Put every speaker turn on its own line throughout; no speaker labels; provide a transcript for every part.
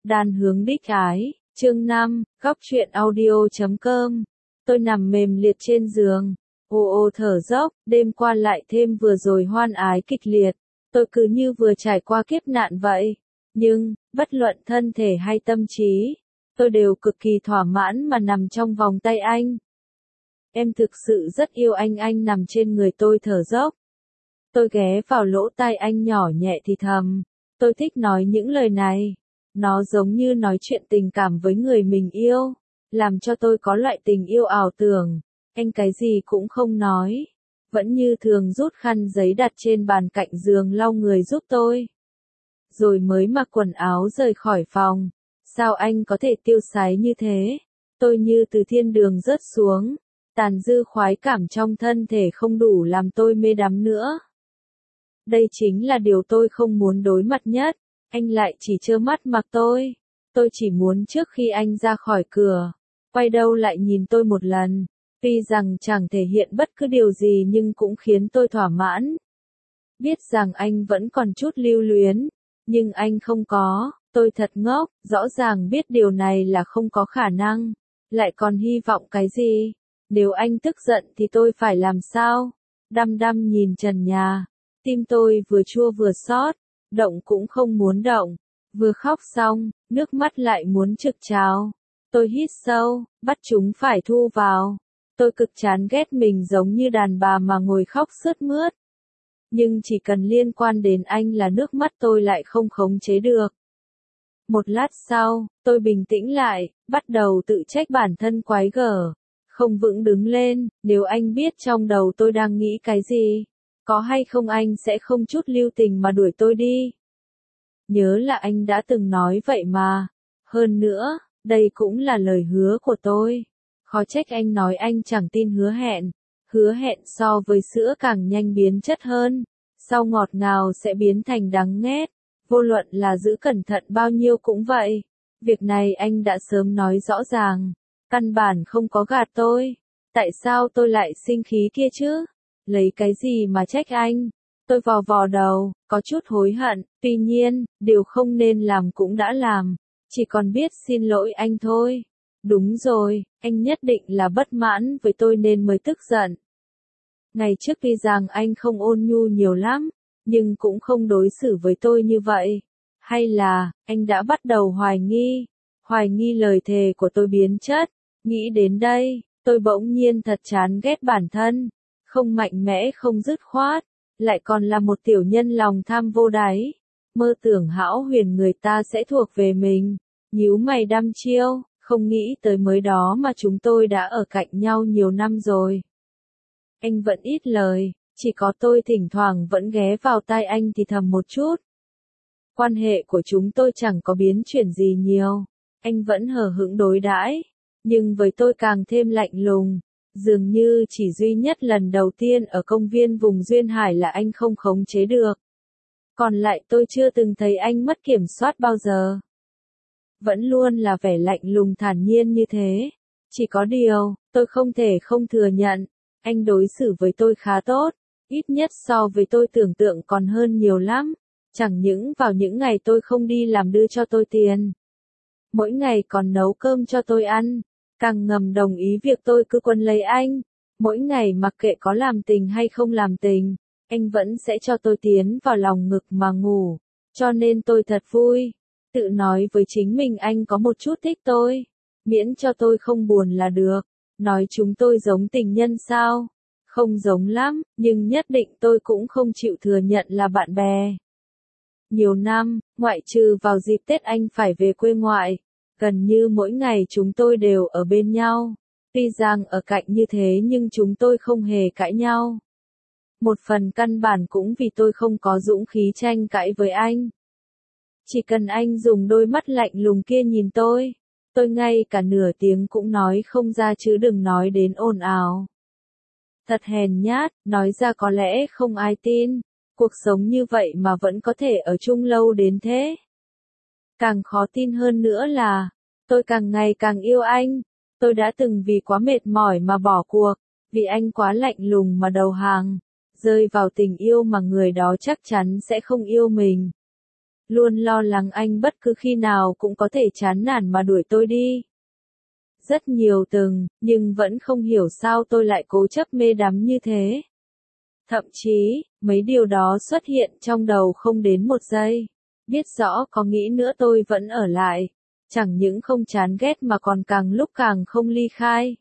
Đan hướng đích ái, chương 5, góc truyện audio.com. Tôi nằm mềm liệt trên giường, ô thở dốc, đêm qua lại thêm vừa rồi hoan ái kịch liệt. Tôi cứ như vừa trải qua kiếp nạn vậy. Nhưng, bất luận thân thể hay tâm trí, tôi đều cực kỳ thỏa mãn mà nằm trong vòng tay anh. Em thực sự rất yêu anh nằm trên người tôi thở dốc. Tôi ghé vào lỗ tai anh nhỏ nhẹ thì thầm. Tôi thích nói những lời này. Nó giống như nói chuyện tình cảm với người mình yêu, làm cho tôi có loại tình yêu ảo tưởng. Anh cái gì cũng không nói, vẫn như thường rút khăn giấy đặt trên bàn cạnh giường lau người giúp tôi. Rồi mới mặc quần áo rời khỏi phòng. Sao anh có thể tiêu sái như thế? Tôi như từ thiên đường rớt xuống, tàn dư khoái cảm trong thân thể không đủ làm tôi mê đắm nữa. Đây chính là điều tôi không muốn đối mặt nhất. Anh lại chỉ trơ mắt mặc tôi. Tôi chỉ muốn trước khi anh ra khỏi cửa, quay đầu lại nhìn tôi một lần. Tuy rằng chẳng thể hiện bất cứ điều gì nhưng cũng khiến tôi thỏa mãn. Biết rằng anh vẫn còn chút lưu luyến, nhưng anh không có. Tôi thật ngốc, rõ ràng biết điều này là không có khả năng. Lại còn hy vọng cái gì? Nếu anh tức giận thì tôi phải làm sao? Đăm đăm nhìn trần nhà. Tim tôi vừa chua vừa xót. Động cũng không muốn động, vừa khóc xong, nước mắt lại muốn trực trào. Tôi hít sâu, bắt chúng phải thu vào. Tôi cực chán ghét mình giống như đàn bà mà ngồi khóc sướt mướt. Nhưng chỉ cần liên quan đến anh là nước mắt tôi lại không khống chế được. Một lát sau, tôi bình tĩnh lại, bắt đầu tự trách bản thân quái gở. Không vững đứng lên, nếu anh biết trong đầu tôi đang nghĩ cái gì. Có hay không anh sẽ không chút lưu tình mà đuổi tôi đi. Nhớ là anh đã từng nói vậy mà. Hơn nữa, đây cũng là lời hứa của tôi. Khó trách anh nói anh chẳng tin hứa hẹn. Hứa hẹn so với sữa càng nhanh biến chất hơn. Sau ngọt ngào sẽ biến thành đắng nghét. Vô luận là giữ cẩn thận bao nhiêu cũng vậy. Việc này anh đã sớm nói rõ ràng. Căn bản không có gạt tôi. Tại sao tôi lại sinh khí kia chứ? Lấy cái gì mà trách anh? Tôi vò vò đầu, có chút hối hận, tuy nhiên, điều không nên làm cũng đã làm. Chỉ còn biết xin lỗi anh thôi. Đúng rồi, anh nhất định là bất mãn với tôi nên mới tức giận. Ngày trước tuy rằng anh không ôn nhu nhiều lắm, nhưng cũng không đối xử với tôi như vậy. Hay là, anh đã bắt đầu hoài nghi lời thề của tôi biến chất. Nghĩ đến đây, tôi bỗng nhiên thật chán ghét bản thân. Không mạnh mẽ không dứt khoát, lại còn là một tiểu nhân lòng tham vô đáy. Mơ tưởng hão huyền người ta sẽ thuộc về mình. Nhíu mày đăm chiêu, không nghĩ tới mới đó mà chúng tôi đã ở cạnh nhau nhiều năm rồi. Anh vẫn ít lời, chỉ có tôi thỉnh thoảng vẫn ghé vào tai anh thì thầm một chút. Quan hệ của chúng tôi chẳng có biến chuyển gì nhiều. Anh vẫn hờ hững đối đãi, nhưng với tôi càng thêm lạnh lùng. Dường như chỉ duy nhất lần đầu tiên ở công viên vùng Duyên Hải là anh không khống chế được. Còn lại tôi chưa từng thấy anh mất kiểm soát bao giờ. Vẫn luôn là vẻ lạnh lùng thản nhiên như thế. Chỉ có điều, tôi không thể không thừa nhận, anh đối xử với tôi khá tốt, ít nhất so với tôi tưởng tượng còn hơn nhiều lắm. Chẳng những vào những ngày tôi không đi làm đưa cho tôi tiền. Mỗi ngày còn nấu cơm cho tôi ăn. Càng ngầm đồng ý việc tôi cứ quấn lấy anh. Mỗi ngày mặc kệ có làm tình hay không làm tình, anh vẫn sẽ cho tôi tiến vào lòng ngực mà ngủ. Cho nên tôi thật vui. Tự nói với chính mình anh có một chút thích tôi. Miễn cho tôi không buồn là được. Nói chúng tôi giống tình nhân sao? Không giống lắm, nhưng nhất định tôi cũng không chịu thừa nhận là bạn bè. Nhiều năm, ngoại trừ vào dịp Tết anh phải về quê ngoại. Gần như mỗi ngày chúng tôi đều ở bên nhau. Tuy rằng ở cạnh như thế nhưng chúng tôi không hề cãi nhau. Một phần căn bản cũng vì tôi không có dũng khí tranh cãi với anh. Chỉ cần anh dùng đôi mắt lạnh lùng kia nhìn tôi ngay cả nửa tiếng cũng nói không ra chứ đừng nói đến ồn ào. Thật hèn nhát, nói ra có lẽ không ai tin. Cuộc sống như vậy mà vẫn có thể ở chung lâu đến thế. Càng khó tin hơn nữa là, tôi càng ngày càng yêu anh. Tôi đã từng vì quá mệt mỏi mà bỏ cuộc, vì anh quá lạnh lùng mà đầu hàng, rơi vào tình yêu mà người đó chắc chắn sẽ không yêu mình. Luôn lo lắng anh bất cứ khi nào cũng có thể chán nản mà đuổi tôi đi. Rất nhiều từng, nhưng vẫn không hiểu sao tôi lại cố chấp mê đắm như thế. Thậm chí, mấy điều đó xuất hiện trong đầu không đến một giây. Biết rõ có nghĩ nữa tôi vẫn ở lại. Chẳng những không chán ghét mà còn càng lúc càng không ly khai.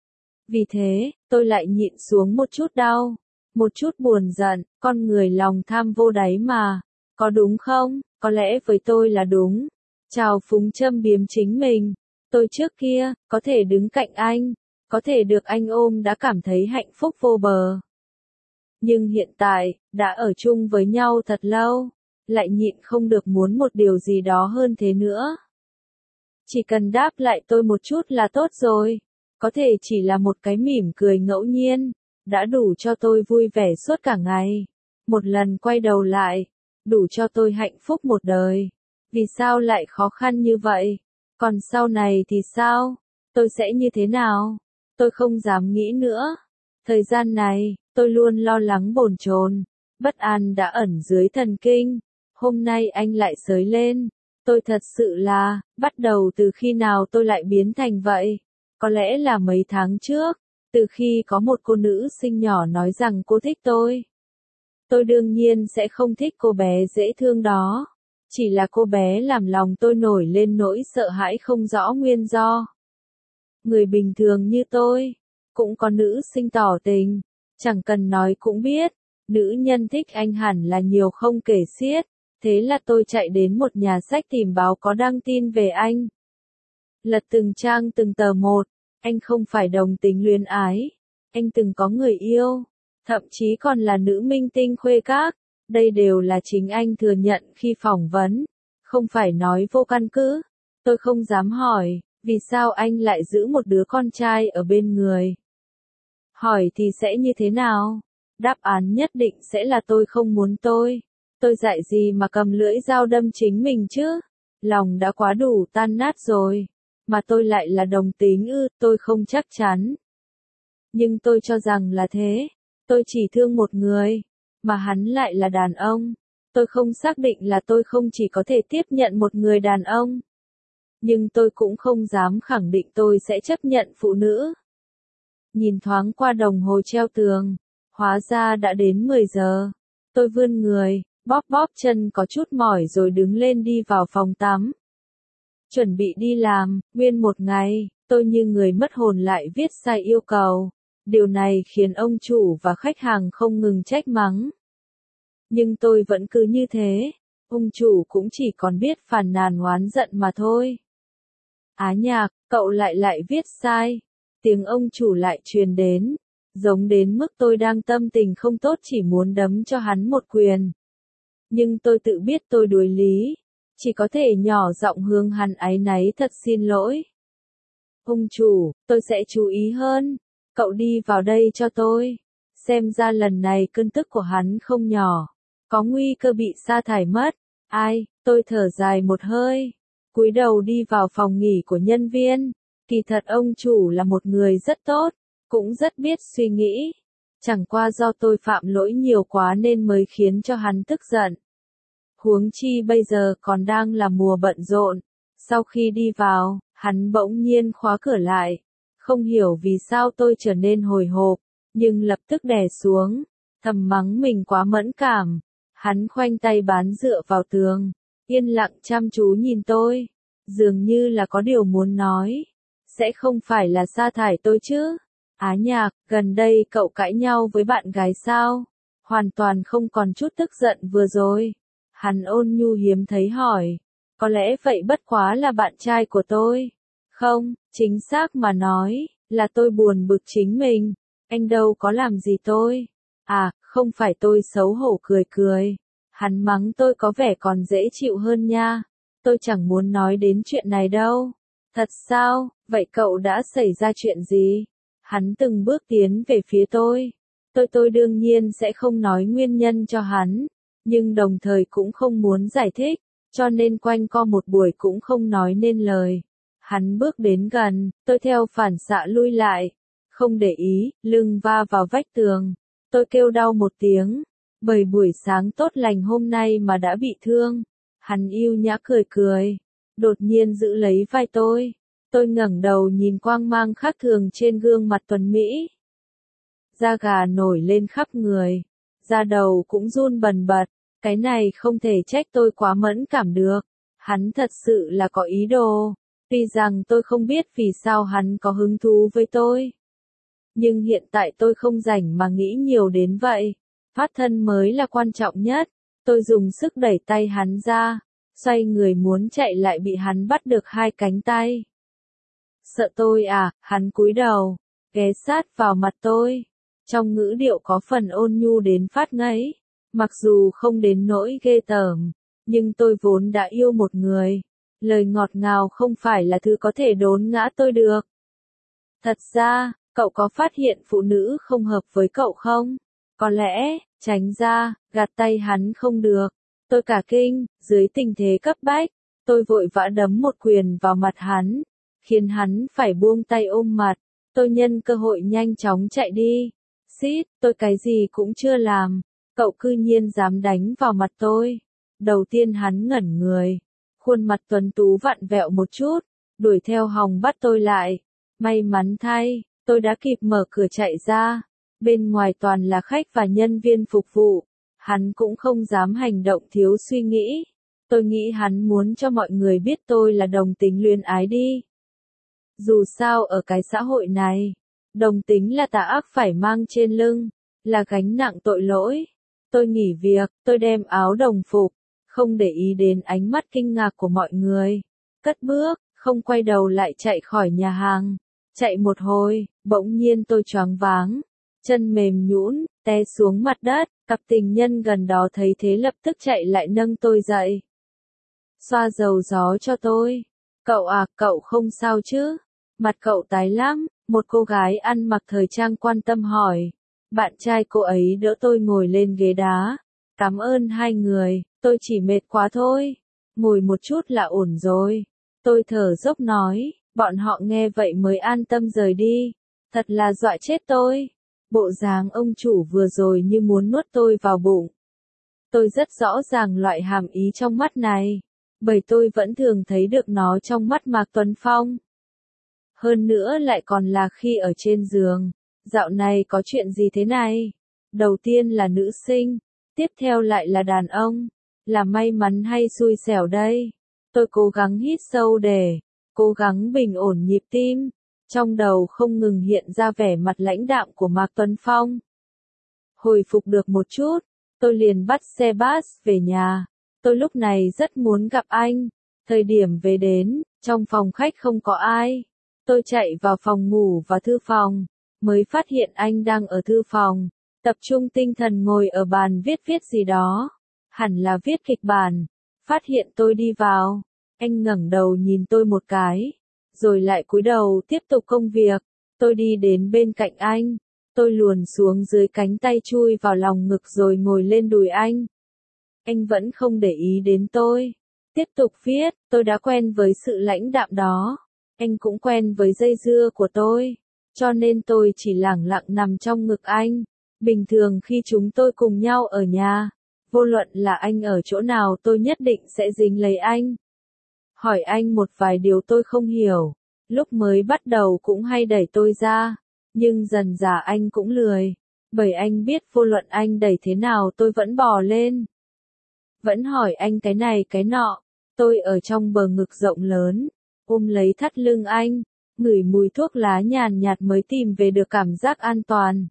Vì thế, tôi lại nhịn xuống một chút đau, một chút buồn giận, con người lòng tham vô đáy mà. Có đúng không? Có lẽ với tôi là đúng. Trào phúng châm biếm chính mình. Tôi trước kia, có thể đứng cạnh anh, có thể được anh ôm đã cảm thấy hạnh phúc vô bờ. Nhưng hiện tại, đã ở chung với nhau thật lâu, lại nhịn không được muốn một điều gì đó hơn thế nữa. Chỉ cần đáp lại tôi một chút là tốt rồi. Có thể chỉ là một cái mỉm cười ngẫu nhiên, đã đủ cho tôi vui vẻ suốt cả ngày. Một lần quay đầu lại, đủ cho tôi hạnh phúc một đời. Vì sao lại khó khăn như vậy? Còn sau này thì sao? Tôi sẽ như thế nào? Tôi không dám nghĩ nữa. Thời gian này, tôi luôn lo lắng bồn chồn, bất an đã ẩn dưới thần kinh. Hôm nay anh lại xới lên. Tôi thật sự là, bắt đầu từ khi nào tôi lại biến thành vậy? Có lẽ là mấy tháng trước, từ khi có một cô nữ sinh nhỏ nói rằng cô thích tôi. Tôi đương nhiên sẽ không thích cô bé dễ thương đó. Chỉ là cô bé làm lòng tôi nổi lên nỗi sợ hãi không rõ nguyên do. Người bình thường như tôi, cũng có nữ sinh tỏ tình, chẳng cần nói cũng biết, nữ nhân thích anh hẳn là nhiều không kể xiết. Thế là tôi chạy đến một nhà sách tìm báo có đăng tin về anh. Lật từng trang từng tờ một, anh không phải đồng tính luyến ái, anh từng có người yêu, thậm chí còn là nữ minh tinh khuê các, đây đều là chính anh thừa nhận khi phỏng vấn, không phải nói vô căn cứ. Tôi không dám hỏi, vì sao anh lại giữ một đứa con trai ở bên người. Hỏi thì sẽ như thế nào? Đáp án nhất định sẽ là tôi không muốn tôi dại gì mà cầm lưỡi dao đâm chính mình chứ? Lòng đã quá đủ tan nát rồi. Mà tôi lại là đồng tính ư, tôi không chắc chắn. Nhưng tôi cho rằng là thế. Tôi chỉ thương một người, mà hắn lại là đàn ông. Tôi không xác định là tôi không chỉ có thể tiếp nhận một người đàn ông. Nhưng tôi cũng không dám khẳng định tôi sẽ chấp nhận phụ nữ. Nhìn thoáng qua đồng hồ treo tường, hóa ra đã đến 10 giờ. Tôi vươn người, bóp bóp chân có chút mỏi rồi đứng lên đi vào phòng tắm. Chuẩn bị đi làm, nguyên một ngày, tôi như người mất hồn lại viết sai yêu cầu. Điều này khiến ông chủ và khách hàng không ngừng trách mắng. Nhưng tôi vẫn cứ như thế, ông chủ cũng chỉ còn biết phàn nàn oán giận mà thôi. Á Nhạc, cậu lại viết sai. Tiếng ông chủ lại truyền đến, giống đến mức tôi đang tâm tình không tốt chỉ muốn đấm cho hắn một quyền. Nhưng tôi tự biết tôi đuối lý, chỉ có thể nhỏ giọng hướng hắn áy náy thật xin lỗi. Ông chủ, tôi sẽ chú ý hơn, cậu đi vào đây cho tôi. Xem ra lần này cơn tức của hắn không nhỏ, có nguy cơ bị sa thải mất. Ai, tôi thở dài một hơi, cúi đầu đi vào phòng nghỉ của nhân viên. Kỳ thật ông chủ là một người rất tốt, cũng rất biết suy nghĩ. Chẳng qua do tôi phạm lỗi nhiều quá nên mới khiến cho hắn tức giận. Huống chi bây giờ còn đang là mùa bận rộn. Sau khi đi vào, hắn bỗng nhiên khóa cửa lại. Không hiểu vì sao tôi trở nên hồi hộp, nhưng lập tức đè xuống, thầm mắng mình quá mẫn cảm. Hắn khoanh tay bán dựa vào tường, yên lặng chăm chú nhìn tôi, dường như là có điều muốn nói. Sẽ không phải là sa thải tôi chứ? Á Nhạc, gần đây cậu cãi nhau với bạn gái sao? Hoàn toàn không còn chút tức giận vừa rồi. Hắn ôn nhu hiếm thấy hỏi. Có lẽ vậy bất quá là bạn trai của tôi. Không, chính xác mà nói, là tôi buồn bực chính mình. Anh đâu có làm gì tôi. À, không phải tôi xấu hổ cười cười. Hắn mắng tôi có vẻ còn dễ chịu hơn nha. Tôi chẳng muốn nói đến chuyện này đâu. Thật sao, vậy cậu đã xảy ra chuyện gì? Hắn từng bước tiến về phía tôi. Tôi đương nhiên sẽ không nói nguyên nhân cho hắn, nhưng đồng thời cũng không muốn giải thích, cho nên quanh co một buổi cũng không nói nên lời. Hắn bước đến gần, tôi theo phản xạ lui lại, không để ý, lưng va vào vách tường. Tôi kêu đau một tiếng, bởi buổi sáng tốt lành hôm nay mà đã bị thương. Hắn yêu nhã cười cười, đột nhiên giữ lấy vai tôi. Tôi ngẩng đầu nhìn quang mang khác thường trên gương mặt tuấn Mỹ. Da gà nổi lên khắp người, da đầu cũng run bần bật, cái này không thể trách tôi quá mẫn cảm được. Hắn thật sự là có ý đồ, tuy rằng tôi không biết vì sao hắn có hứng thú với tôi. Nhưng hiện tại tôi không rảnh mà nghĩ nhiều đến vậy, thoát thân mới là quan trọng nhất. Tôi dùng sức đẩy tay hắn ra, xoay người muốn chạy lại bị hắn bắt được hai cánh tay. Sợ tôi à, hắn cúi đầu, ghé sát vào mặt tôi. Trong ngữ điệu có phần ôn nhu đến phát ngấy, mặc dù không đến nỗi ghê tởm, nhưng tôi vốn đã yêu một người. Lời ngọt ngào không phải là thứ có thể đốn ngã tôi được. Thật ra, cậu có phát hiện phụ nữ không hợp với cậu không? Có lẽ, tránh ra, gạt tay hắn không được. Tôi cả kinh, dưới tình thế cấp bách, tôi vội vã đấm một quyền vào mặt hắn, khiến hắn phải buông tay ôm mặt. Tôi nhân cơ hội nhanh chóng chạy đi. Xít, tôi cái gì cũng chưa làm, cậu cư nhiên dám đánh vào mặt tôi. Đầu tiên hắn ngẩn người, khuôn mặt tuấn tú vặn vẹo một chút, đuổi theo hòng bắt tôi lại. May mắn thay, tôi đã kịp mở cửa chạy ra. Bên ngoài toàn là khách và nhân viên phục vụ, hắn cũng không dám hành động thiếu suy nghĩ. Tôi nghĩ hắn muốn cho mọi người biết tôi là đồng tính luyến ái đi. Dù sao ở cái xã hội này, đồng tính là tà ác phải mang trên lưng, là gánh nặng tội lỗi. Tôi nghỉ việc, tôi đem áo đồng phục, không để ý đến ánh mắt kinh ngạc của mọi người. Cất bước, không quay đầu lại chạy khỏi nhà hàng. Chạy một hồi, bỗng nhiên tôi choáng váng, chân mềm nhũn, té xuống mặt đất. Cặp tình nhân gần đó thấy thế lập tức chạy lại nâng tôi dậy. Xoa dầu gió cho tôi. Cậu à, cậu không sao chứ? Mặt cậu tái lắm, một cô gái ăn mặc thời trang quan tâm hỏi. Bạn trai cô ấy đỡ tôi ngồi lên ghế đá. Cảm ơn hai người, tôi chỉ mệt quá thôi. Ngồi một chút là ổn rồi. Tôi thở dốc nói, bọn họ nghe vậy mới an tâm rời đi. Thật là dọa chết tôi. Bộ dáng ông chủ vừa rồi như muốn nuốt tôi vào bụng. Tôi rất rõ ràng loại hàm ý trong mắt này, bởi tôi vẫn thường thấy được nó trong mắt Mạc Tuấn Phong. Hơn nữa lại còn là khi ở trên giường. Dạo này có chuyện gì thế này? Đầu tiên là nữ sinh, tiếp theo lại là đàn ông. Là may mắn hay xui xẻo đây? Tôi cố gắng hít sâu để cố gắng bình ổn nhịp tim. Trong đầu không ngừng hiện ra vẻ mặt lãnh đạm của Mạc Tuấn Phong. Hồi phục được một chút, tôi liền bắt xe bus về nhà. Tôi lúc này rất muốn gặp anh. Thời điểm về đến, trong phòng khách không có ai. Tôi chạy vào phòng ngủ và thư phòng, mới phát hiện anh đang ở thư phòng, tập trung tinh thần ngồi ở bàn viết gì đó. Hẳn là viết kịch bản. Phát hiện tôi đi vào, anh ngẩng đầu nhìn tôi một cái, rồi lại cúi đầu tiếp tục công việc. Tôi đi đến bên cạnh anh, tôi luồn xuống dưới cánh tay chui vào lòng ngực rồi ngồi lên đùi anh. Anh vẫn không để ý đến tôi, tiếp tục viết. Tôi đã quen với sự lãnh đạm đó, anh cũng quen với dây dưa của tôi, cho nên tôi chỉ lẳng lặng nằm trong ngực anh. Bình thường khi chúng tôi cùng nhau ở nhà, vô luận là anh ở chỗ nào tôi nhất định sẽ dính lấy anh. Hỏi anh một vài điều tôi không hiểu, lúc mới bắt đầu cũng hay đẩy tôi ra, nhưng dần dà anh cũng lười, bởi anh biết vô luận anh đẩy thế nào tôi vẫn bò lên. Vẫn hỏi anh cái này cái nọ, tôi ở trong bờ ngực rộng lớn, ôm lấy thắt lưng anh, ngửi mùi thuốc lá nhàn nhạt mới tìm về được cảm giác an toàn.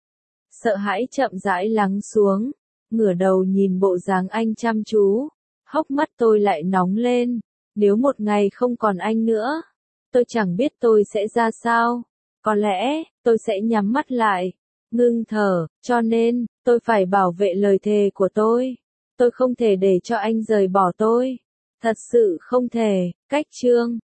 Sợ hãi chậm rãi lắng xuống, ngửa đầu nhìn bộ dáng anh chăm chú, hốc mắt tôi lại nóng lên. Nếu một ngày không còn anh nữa, tôi chẳng biết tôi sẽ ra sao. Có lẽ, tôi sẽ nhắm mắt lại, ngưng thở, cho nên, tôi phải bảo vệ lời thề của tôi. Tôi không thể để cho anh rời bỏ tôi. Thật sự không thể. Cách chương